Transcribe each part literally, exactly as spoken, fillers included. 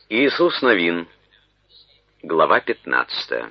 Иисус Новин, глава пятнадцатая.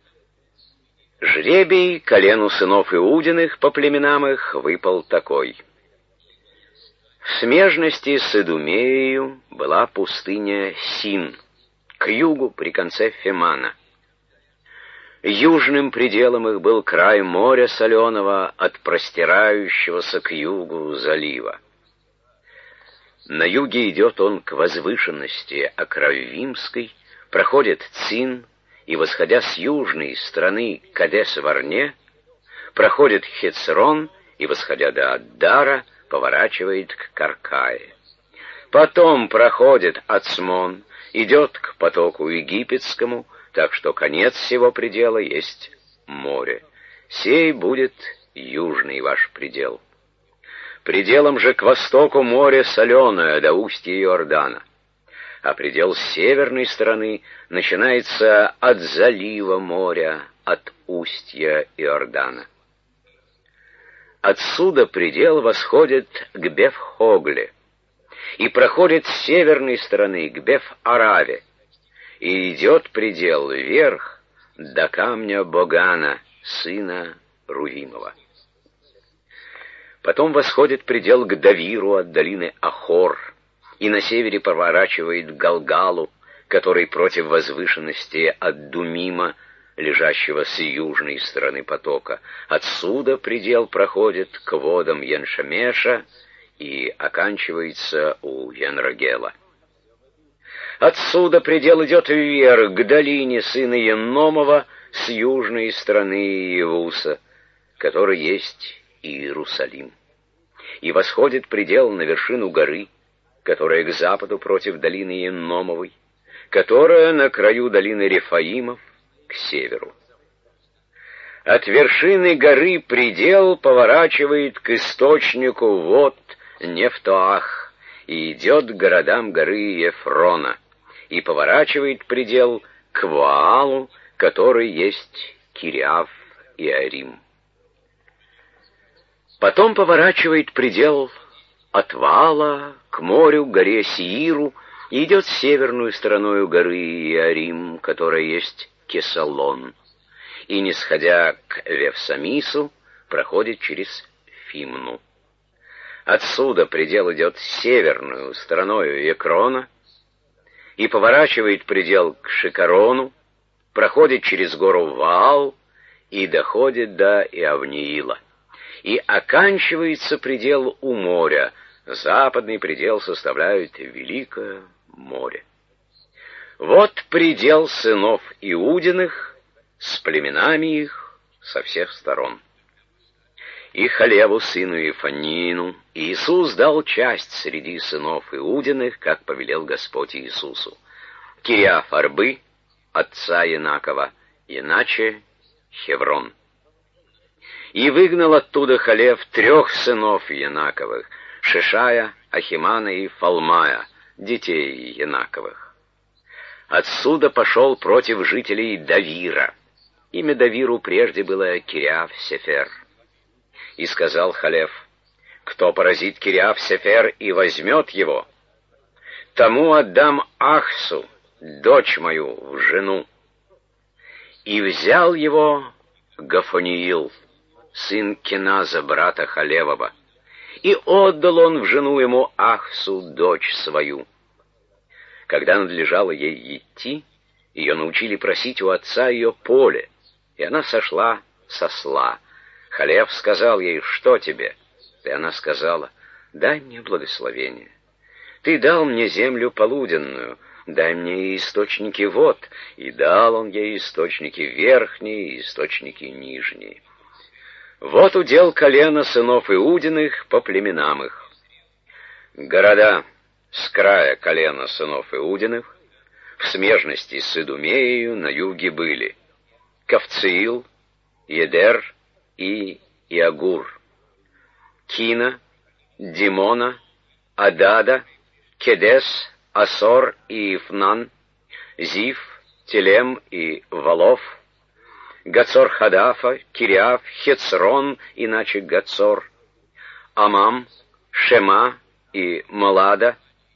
Жребий колену сынов Иудиных по племенам их выпал такой. В смежности с Идумеей была пустыня Син, к югу при конце Фемана. Южным пределом их был край моря соленого от простирающегося к югу залива. На юге идет он к возвышенности Акравимской, проходит Цин и, восходя с южной стороны Кадес-Варне, проходит Хецрон и, восходя до Аддара, поворачивает к Каркае. Потом проходит Ацмон, идет к потоку Египетскому, так что конец всего предела есть море. Сей будет южный ваш предел. Пределом же к востоку море соленое до устья Иордана, а предел северной стороны начинается от залива моря, от устья Иордана. Отсюда предел восходит к Беф-Хогле и проходит с северной стороны к Беф-Араве, и идет предел вверх до камня Богана, сына Рувимова. Потом восходит предел к Давиру от долины Ахор, и на севере поворачивает к Галгалу, который против возвышенности от Думима, лежащего с южной стороны потока. Отсюда предел проходит к водам Яншамеша и оканчивается у Янрогела. Отсюда предел идет вверх к долине сына Еномова с южной стороны Иевуса, который есть Иерусалим, и восходит предел на вершину горы, которая к западу против долины Еномовой, которая на краю долины Рефаимов к северу. От вершины горы предел поворачивает к источнику вод Нефтоах и идет к городам горы Ефрона, и поворачивает предел к Ваалу, который есть Кириав и Арим. Потом поворачивает предел от Ваала к морю, к горе Сииру, и идет северную стороною горы Иарим, которая есть Кесалон, и, не сходя к Вевсамису, проходит через Фимну. Отсюда предел идет северную стороною Екрона, и поворачивает предел к Шикарону, проходит через гору Ваал и доходит до Иавниила. И оканчивается предел у моря. Западный предел составляет Великое море. Вот предел сынов Иудиных с племенами их со всех сторон. И Халеву, сыну Ефанину, Иисус дал часть среди сынов Иудиных, как повелел Господь Иисусу. Кириаф-Арбы, отца Янакова, иначе Хеврон. И выгнал оттуда Халев трех сынов Янаковых, Шишая, Ахимана и Фалмая, детей Янаковых. Отсюда пошел против жителей Давира. Имя Давиру прежде было Кириаф-Сефер. И сказал Халев: кто поразит Кириаф-Сефер и возьмет его, тому отдам Ахсу, дочь мою, в жену. И взял его Гафониил, сын Кеназа, брата Халевова, и отдал он в жену ему Ахсу, дочь свою. Когда надлежало ей идти, ее научили просить у отца ее поле, и она сошла с осла. Халев сказал ей: что тебе? И она сказала: дай мне благословение. Ты дал мне землю полуденную, дай мне источники вод. И дал он ей источники верхние и источники нижние. Вот удел колена сынов Иудиных по племенам их. Города с края колена сынов Иудиных в смежности с Идумеей на юге были Кавциил, Едер и Иагур, Кина, Димона, Адада, Кедес, Асор и Ифнан, Зив, Телем и Валов, Гацор-Хадафа, Кириаф, Хецрон, иначе Гацор, Амам, Шема и Малада,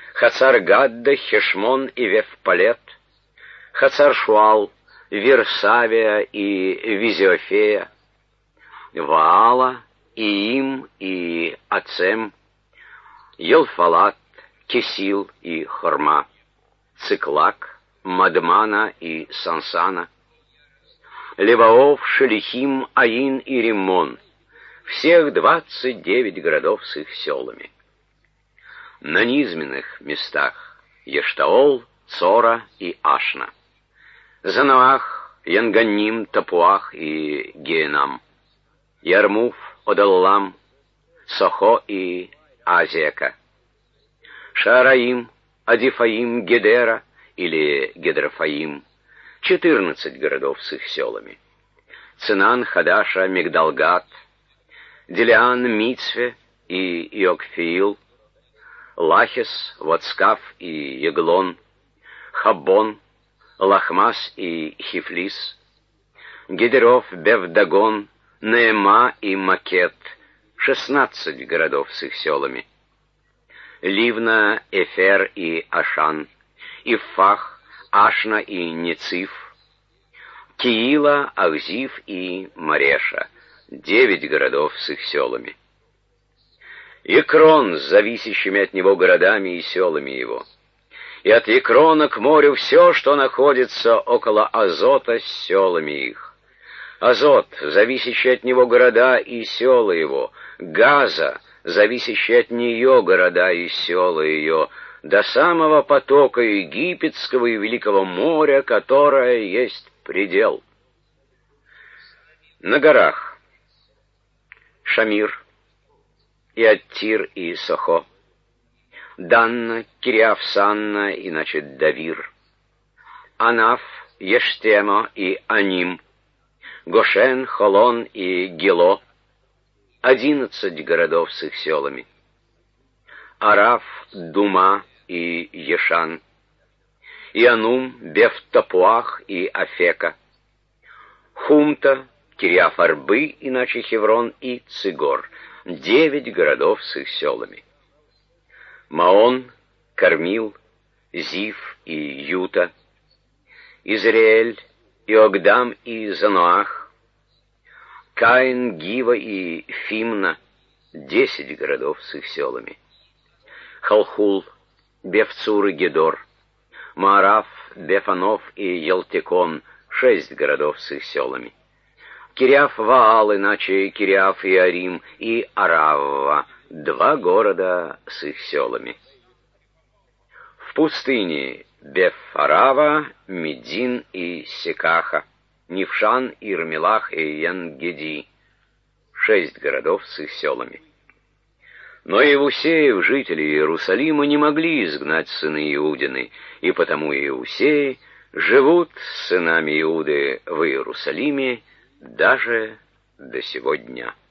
Хацар-Гадда, Хешмон и Вевпалет, Хацар-Шуал, Версавия и Визиофея, Ваала, Иим и Ацем, Елфалат, Кесил и Хорма, Циклак, Мадмана и Сансана, Леваов, Шелихим, Аин и Риммон, всех двадцать девять городов с их селами. На низменных местах Ештаол, Цора и Ашна, Занаах, Янганим, Тапуах и Геенам, Ярмуф, Одаллам, Сохо и Азека, Шаараим, Адифаим, Гедера или Гедрофаим, четырнадцать городов с их селами, Цинан, Хадаша, Мигдалгат, Делиан, Мицве и Иокфиил, Лахис, Вацкаф и Еглон, Хаббон, Лахмас и Хифлис, Гедеров, Бевдагон, Неема и Макет, шестнадцать городов с их селами, Ливна, Эфер и Ашан, Ифах, Ашна и Нециф, Киила, Ахзив и Мареша, девять городов с их селами, Екрон с зависящими от него городами и селами его, и от Екрона к морю все, что находится около Азота с селами их, Азот, зависящий от него города и села его, Газа, зависящий от нее города и села ее, до самого потока Египетского и Великого моря, которое есть предел. На горах Шамир, и Аттир, и Сохо, Данна, Кириаф-Санна, иначе Давир, Анаф, Ештема и Аним, Гошен, Холон и Гило, одиннадцать городов с их селами, Араф, Дума и Ешан, Ианум, Бефтапуах и Афека, Хумта, Кириаф-Арбы, иначе Хеврон, и Цигор, девять городов с их селами, Маон, Кармил, Зив и Юта, Израиль, Иогдам и Заноах, Каин, Гива и Фимна, десять городов с их селами, Халхул, Бефцур и Гедор, Маараф, Бефанов и Елтекон, шесть городов с их селами, Кириаф-Ваал, иначе Кириаф и Арим, и Аравва, два города с их селами. В пустыне Беф-Арава, Медин и Секаха, Нившан, Ирмелах и Янгеди, шесть городов с их селами. Но Иеусеев, жители Иерусалима, не могли изгнать сыны Иудины, и потому Иеусеи живут с сынами Иуды в Иерусалиме даже до сего дня.